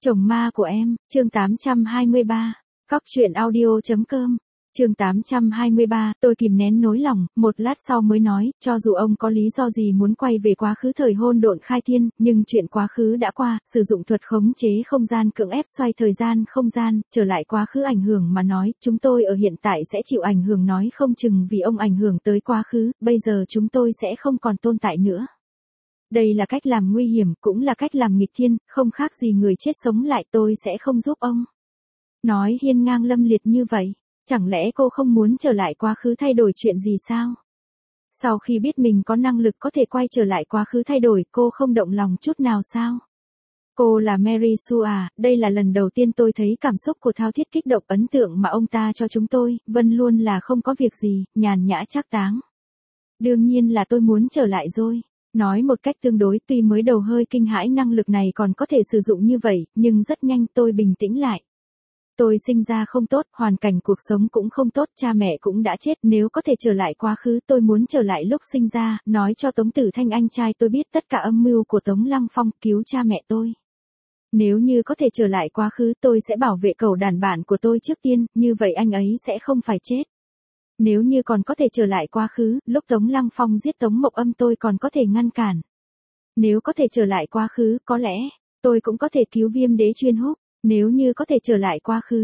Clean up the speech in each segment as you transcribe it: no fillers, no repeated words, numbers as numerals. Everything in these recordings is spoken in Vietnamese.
Chồng ma của em, chương 823. Cóc truyện audio.com. Chương 823, tôi kìm nén nỗi lòng, một lát sau mới nói, cho dù ông có lý do gì muốn quay về quá khứ thời hôn độn khai thiên, nhưng chuyện quá khứ đã qua, sử dụng thuật khống chế không gian cưỡng ép xoay thời gian không gian, trở lại quá khứ ảnh hưởng mà nói, chúng tôi ở hiện tại sẽ chịu ảnh hưởng nói không chừng vì ông ảnh hưởng tới quá khứ, bây giờ chúng tôi sẽ không còn tồn tại nữa. Đây là cách làm nguy hiểm, cũng là cách làm nghịch thiên, không khác gì người chết sống lại, tôi sẽ không giúp ông. Nói hiên ngang lâm liệt như vậy, chẳng lẽ cô không muốn trở lại quá khứ thay đổi chuyện gì sao? Sau khi biết mình có năng lực có thể quay trở lại quá khứ thay đổi, cô không động lòng chút nào sao? Cô là Mary Sue à, đây là lần đầu tiên tôi thấy cảm xúc của Thao Thiết kích động ấn tượng mà ông ta cho chúng tôi, Vân luôn là không có việc gì, nhàn nhã trác táng. Đương nhiên là tôi muốn trở lại rồi. Nói một cách tương đối, tuy mới đầu hơi kinh hãi năng lực này còn có thể sử dụng như vậy, nhưng rất nhanh tôi bình tĩnh lại. Tôi sinh ra không tốt, hoàn cảnh cuộc sống cũng không tốt, cha mẹ cũng đã chết, nếu có thể trở lại quá khứ tôi muốn trở lại lúc sinh ra, nói cho Tống Tử Thanh anh trai tôi biết tất cả âm mưu của Tống Lăng Phong, cứu cha mẹ tôi. Nếu như có thể trở lại quá khứ tôi sẽ bảo vệ cẩu đàn bạn của tôi trước tiên, như vậy anh ấy sẽ không phải chết. Nếu như còn có thể trở lại quá khứ, lúc Tống Lăng Phong giết Tống Mộc Âm tôi còn có thể ngăn cản. Nếu có thể trở lại quá khứ, có lẽ, tôi cũng có thể cứu Viêm Đế Chuyên Húc. Nếu như có thể trở lại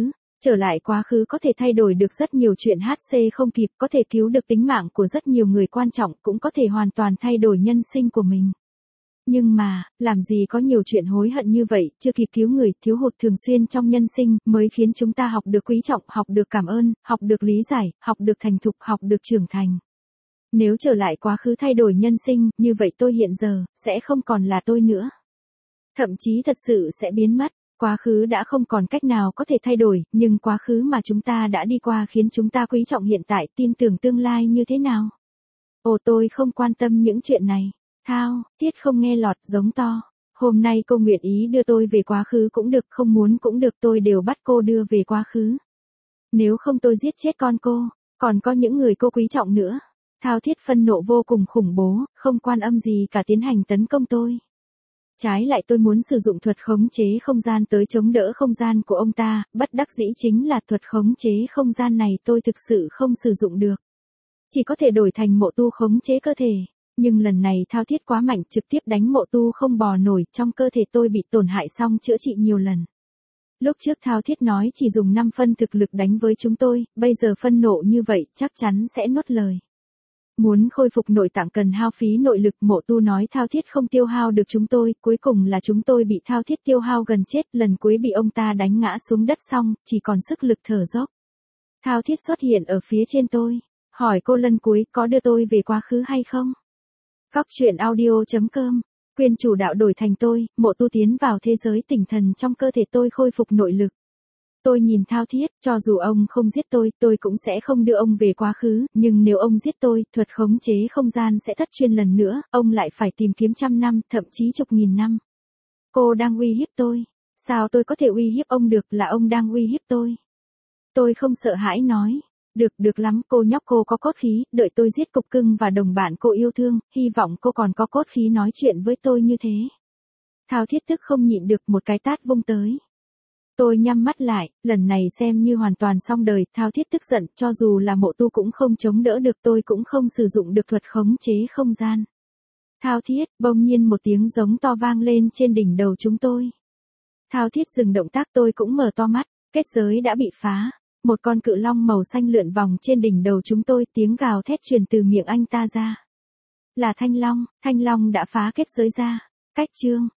quá khứ có thể thay đổi được rất nhiều chuyện HC không kịp, có thể cứu được tính mạng của rất nhiều người quan trọng, cũng có thể hoàn toàn thay đổi nhân sinh của mình. Nhưng mà, làm gì có nhiều chuyện hối hận như vậy, chưa kịp cứu người, thiếu hụt thường xuyên trong nhân sinh, mới khiến chúng ta học được quý trọng, học được cảm ơn, học được lý giải, học được thành thục, học được trưởng thành. Nếu trở lại quá khứ thay đổi nhân sinh, như vậy tôi hiện giờ, sẽ không còn là tôi nữa. Thậm chí thật sự sẽ biến mất. Quá khứ đã không còn cách nào có thể thay đổi, nhưng quá khứ mà chúng ta đã đi qua khiến chúng ta quý trọng hiện tại, tin tưởng tương lai như thế nào. Ồ, tôi không quan tâm những chuyện này. Thao Thiết không nghe lọt, giống to. Hôm nay cô nguyện ý đưa tôi về quá khứ cũng được, không muốn cũng được, tôi đều bắt cô đưa về quá khứ. Nếu không tôi giết chết con cô, còn có những người cô quý trọng nữa. Thao Thiết phân nộ vô cùng khủng bố, không quan âm gì cả tiến hành tấn công tôi. Trái lại tôi muốn sử dụng thuật khống chế không gian tới chống đỡ không gian của ông ta, bất đắc dĩ chính là thuật khống chế không gian này tôi thực sự không sử dụng được. Chỉ có thể đổi thành Mộ Tu khống chế cơ thể, nhưng lần này Thao Thiết quá mạnh trực tiếp đánh Mộ Tu không bò nổi, trong cơ thể tôi bị tổn hại xong chữa trị nhiều lần. Lúc trước Thao Thiết nói chỉ dùng 5 phân thực lực đánh với chúng tôi, bây giờ phân nộ như vậy chắc chắn sẽ nuốt lời. Muốn khôi phục nội tạng cần hao phí nội lực, Mộ Tu nói Thao Thiết không tiêu hao được chúng tôi, cuối cùng là chúng tôi bị Thao Thiết tiêu hao gần chết, lần cuối bị ông ta đánh ngã xuống đất xong, chỉ còn sức lực thở dốc. Thao Thiết xuất hiện ở phía trên tôi, hỏi cô lần cuối có đưa tôi về quá khứ hay không? Cóc truyện audio.com, quyền chủ đạo đổi thành tôi, Mộ Tu tiến vào thế giới tinh thần trong cơ thể tôi khôi phục nội lực. Tôi nhìn Thao Thiết, cho dù ông không giết tôi cũng sẽ không đưa ông về quá khứ, nhưng nếu ông giết tôi, thuật khống chế không gian sẽ thất truyền lần nữa, ông lại phải tìm kiếm trăm năm, thậm chí chục nghìn năm. Cô đang uy hiếp tôi. Sao tôi có thể uy hiếp ông được, là ông đang uy hiếp tôi. Tôi không sợ hãi nói. Được lắm, cô nhóc, cô có cốt khí, đợi tôi giết cục cưng và đồng bạn cô yêu thương, hy vọng cô còn có cốt khí nói chuyện với tôi như thế. Thao Thiết tức không nhịn được, một cái tát vung tới. Tôi nhắm mắt lại, lần này xem như hoàn toàn xong đời, Thao Thiết tức giận, cho dù là Mộ Tu cũng không chống đỡ được, tôi cũng không sử dụng được thuật khống chế không gian. Thao Thiết, bỗng nhiên một tiếng giống to vang lên trên đỉnh đầu chúng tôi. Thao Thiết dừng động tác, tôi cũng mở to mắt, kết giới đã bị phá, một con cự long màu xanh lượn vòng trên đỉnh đầu chúng tôi, tiếng gào thét truyền từ miệng anh ta ra. Là Thanh Long đã phá kết giới ra. Cách chương